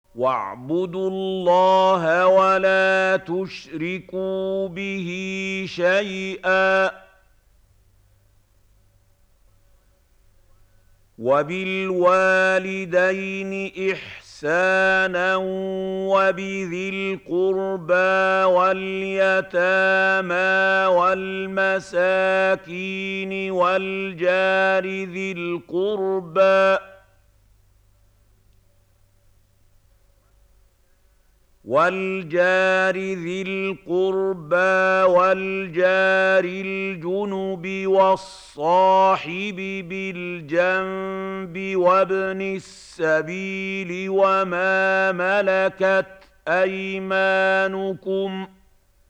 وَاعْبُدُوا اللَّهَ وَلَا تُشْرِكُوا بِهِ شَيْئًا ۖ وَبِالْوَالِدَيْنِ إِحْسَانًا وَبِذِي الْقُرْبَىٰ وَالْيَتَامَىٰ وَالْمَسَاكِينِ وَالْجَارِ ذِي الْقُرْبَىٰ وَالْجَارِ الْجُنُبِ وَالصَّاحِبِ بِالْجَنبِ وَابْنِ السَّبِيلِ وَمَا مَلَكَتْ أَيْمَانُكُمْ ۗ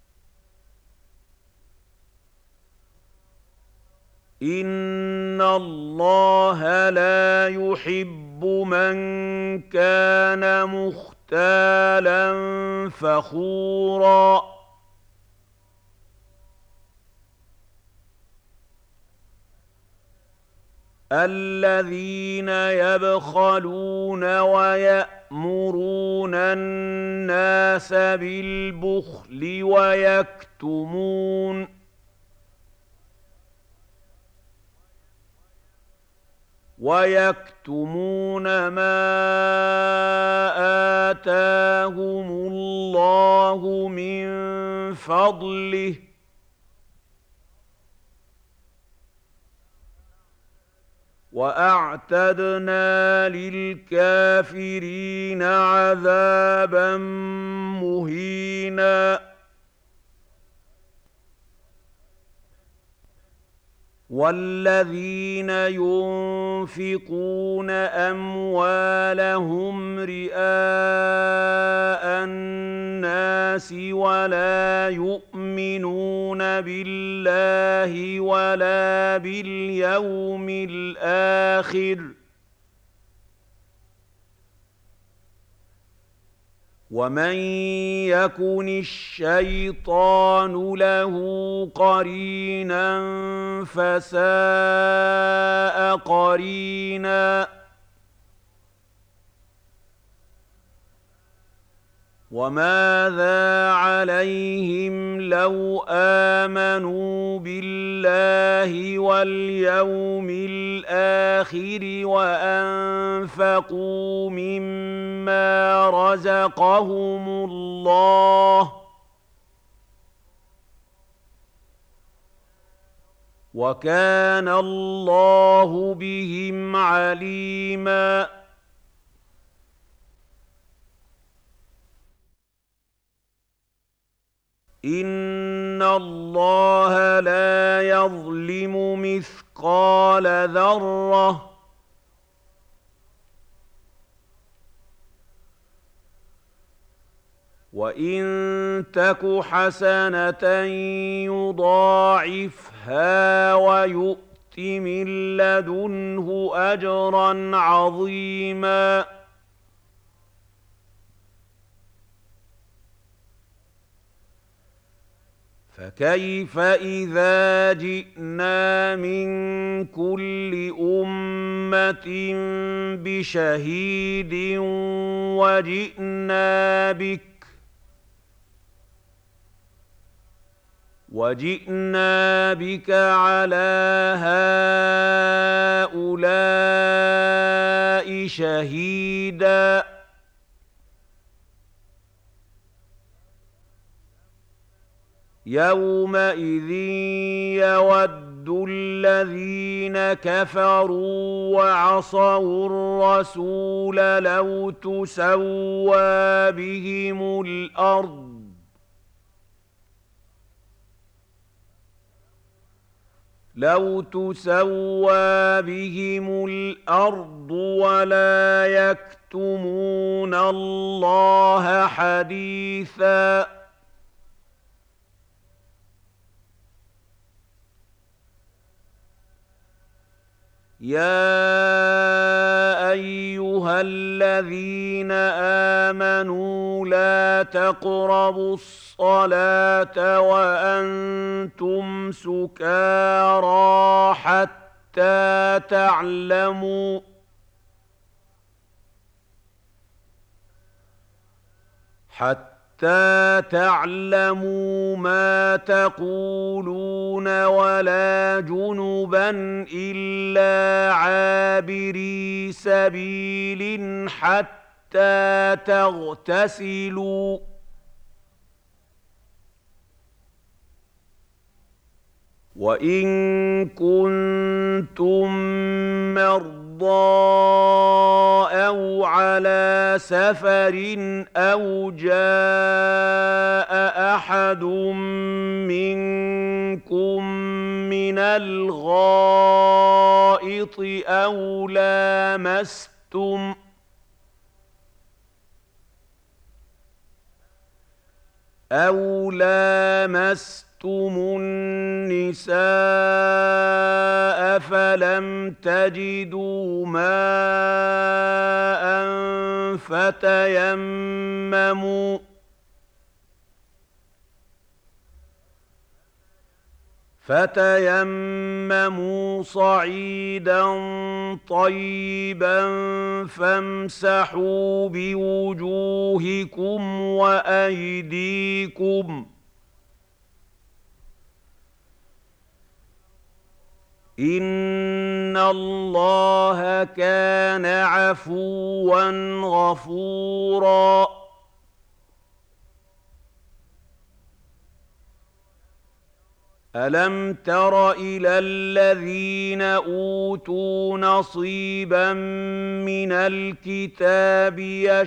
إِنَّ اللَّهَ لَا يُحِبُّ مَن كَانَ مُخْتَالًا فَخُورًا. الَّذِينَ يَبْخَلُونَ وَيَأْمُرُونَ النَّاسَ بِالْبُخْلِ وَيَكْتُمُونَ مَا آتَاهُمُ اللَّهُ مِن فَضْلِهِ ۗ وَأَعْتَدْنَا لِلْكَافِرِينَ عَذَابًا مُّهِينًا. وَالَّذِينَ يُنفِقُونَ أَمْوَالَهُمْ رِئَاءَ النَّاسِ وَلَا يُؤْمِنُونَ بِاللَّهِ وَلَا بِالْيَوْمِ الْآخِرِ، وَمَن يَكُنِ الشَّيْطَانُ لَهُ قَرِينًا فَسَاءَ قَرِينًا. وَمَاذَا عَلَيْهِمْ لَوْ آمَنُوا بِاللَّهِ وَالْيَوْمِ الْآخِرِ وَأَنفَقُوا مِمَّا رَزَقَهُمُ اللَّهُ ۚ وَكَانَ اللَّهُ بِهِمْ عَلِيمًا. إِنَّ اللَّهَ لَا يَظْلِمُ مِثْقَالَ ذَرَّةٍ ۖ وَإِن تَكُ حَسَنَةً يُضَاعِفْهَا وَيُؤْتِ مِن لَّدُنْهُ أَجْرًا عَظِيمًا. فَكَيْفَ إِذَا جِئْنَا مِن كُلِّ أُمَّةٍ بِشَهِيدٍ وَجِئْنَا بِكَ عَلَىٰ هَٰؤُلَاءِ شَهِيدًا؟ يَوْمَئِذٍ يَوَدُّ الَّذِينَ كَفَرُوا وَعَصَوُا الرَّسُولَ لَوْ تُسَوَّىٰ بِهِمُ الْأَرْضُ وَلَا يَكْتُمُونَ اللَّهَ حَدِيثًا. يَا أَيُّهَا الَّذِينَ آمَنُوا لَا تَقْرَبُوا الصَّلَاةَ وَأَنتُمْ سُكَارَىٰ حتى تعلموا ما تقولون ولا جنبا إلا عابري سبيل حتى تغتسلوا وإن كنتم مرضى أو على سفر أو جاء أحد منكم من الغائط أو لامستم النساء فلم تجدوا ماء فتيمموا صعيدا طيبا فامسحوا بوجوهكم وأيديكم إن الله كان عفوا غفورا ألم تر إلى الذين أوتوا نصيبا من الكتاب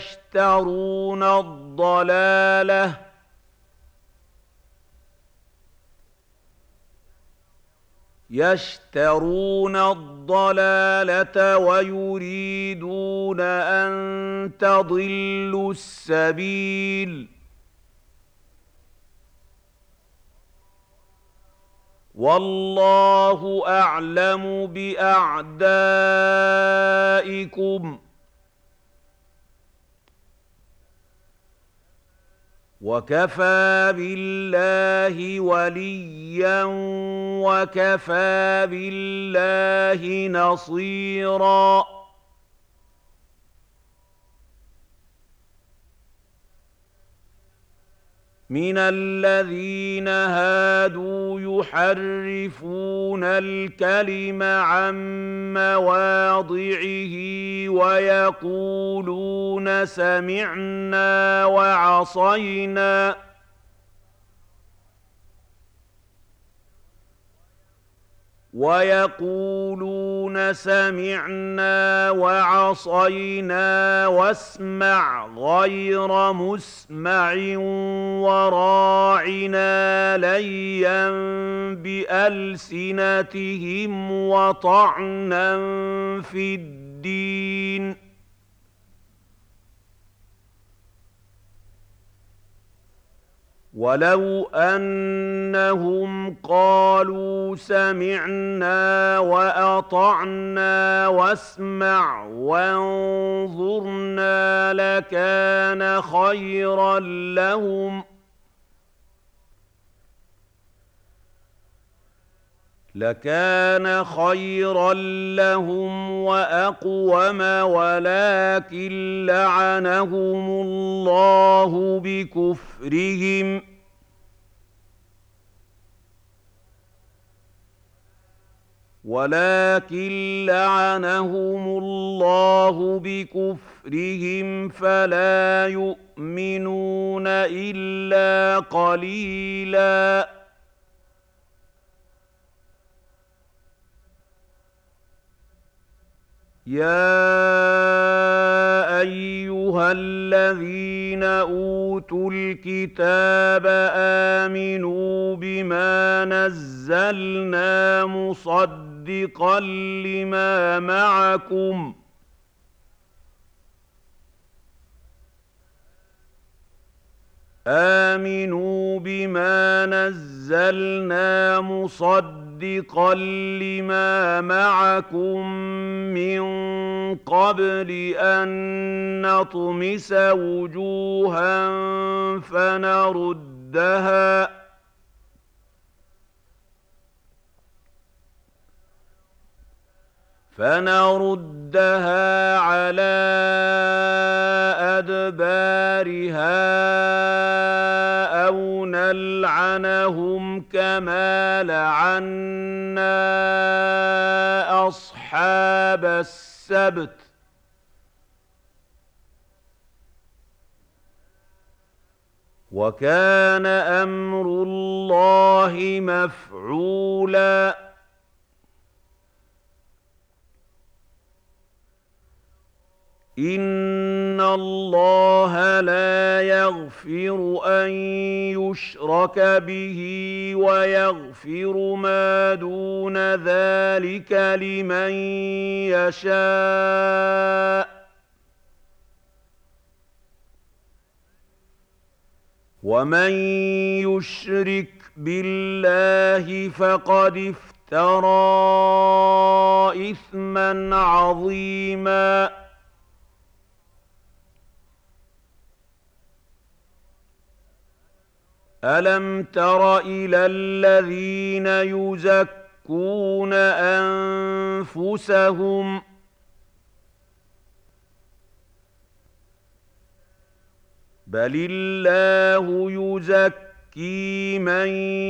يشترون الضلالة ويريدون أن تضلوا السبيل والله أعلم بأعدائكم وكفى بالله وليا وكفى بالله نصيرا من الذين هادوا يحرفون الكلم عن مواضعه ويقولون سمعنا وعصينا واسمع غير مسمع وراعنا ليا بألسنتهم وطعنا في الدين ولو أنهم قالوا سمعنا وأطعنا واسمع وانظرنا لكان خيرا لهم وأقوم ولكن لعنهم الله بكفرهم فلا يؤمنون إلا قليلاً يا أيها الذين أوتوا الكتاب آمنوا بما نزلنا مصدقا لما معكم من قبل أن نطمس وجوها فنردها على أدبارها نلعنهم كما لعنا أصحاب السبت وكان أمر الله مفعولا إن الله لا يغفر أن يشرك به ويغفر ما دون ذلك لمن يشاء ومن يشرك بالله فقد افترى إثما عظيما ألم تر إلى الذين يزكون أنفسهم بل الله يزكي من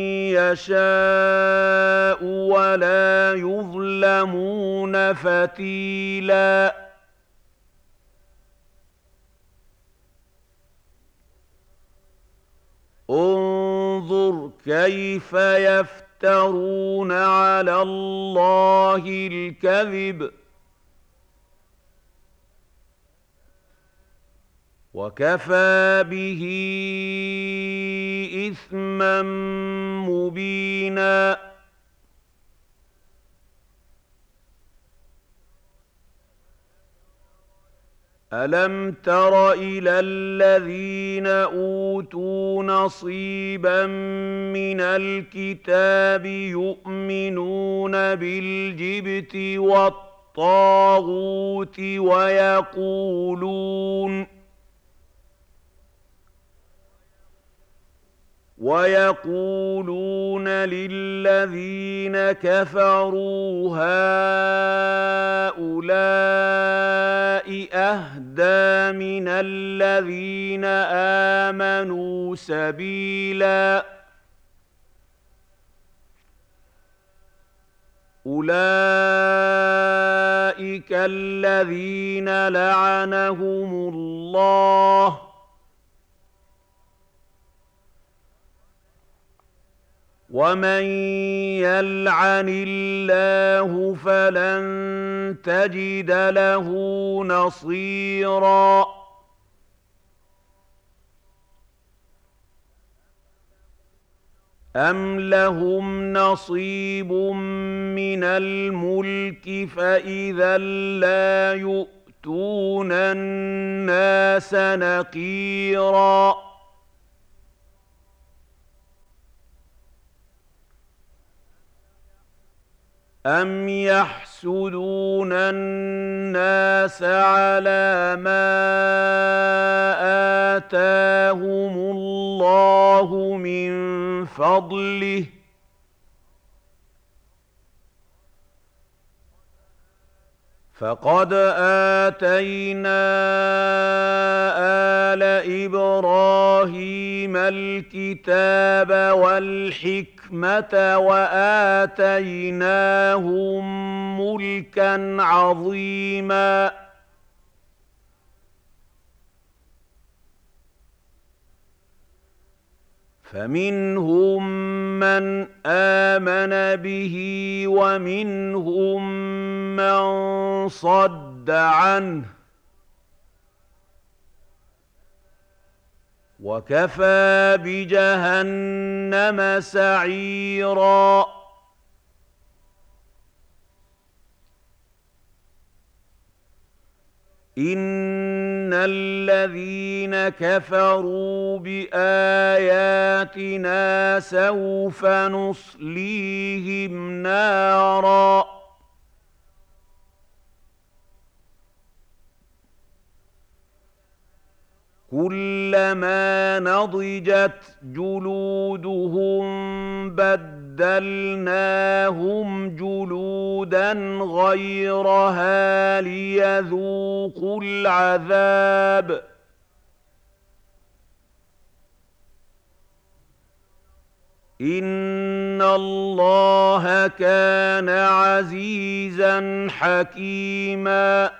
يشاء ولا يظلمون فتيلا انظر كيف يفترون على الله الكذب وكفى به إثما مبينا ألم تر إلى الذين أوتوا نصيبا من الكتاب يؤمنون بالجبت والطاغوت ويقولون للذين كفروا هؤلاء أهدى من الذين آمنوا سبيلا أولئك الذين لعنهم الله ومن يلعن الله فلن تجد له نصيرا أم لهم نصيب من الملك فإذا لا يؤتون الناس نقيرا أم يحسدون الناس على ما آتاهم الله من فضله فقد آتينا آل إبراهيم الكتاب والحكمة وآتيناهم ملكا عظيما فمنهم من آمن به ومنهم من صد عنه وكفى بجهنم سعيرا إن الذين كفروا بآياتنا سوف نصليهم نارا كلما نضجت جلودهم بدلناهم جلودا غيرها ليذوقوا العذاب إِنَّ اللَّهَ كَانَ عَزِيزًا حَكِيمًا.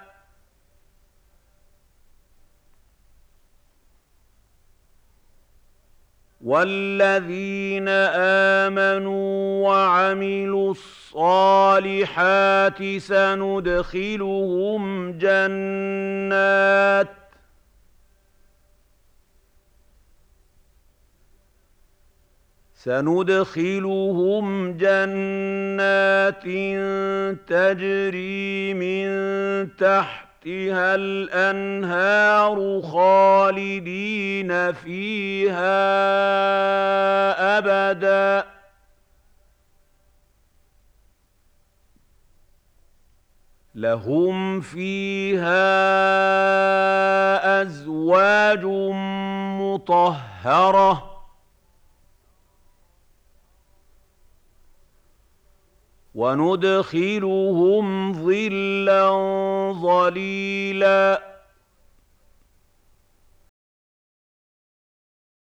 وَالَّذِينَ آمَنُوا وَعَمِلُوا الصَّالِحَاتِ سندخلهم جنات تجري من تحتها الأنهار خالدين فيها أبدا لهم فيها أزواج مطهرة وندخلهم ظلا ظليلا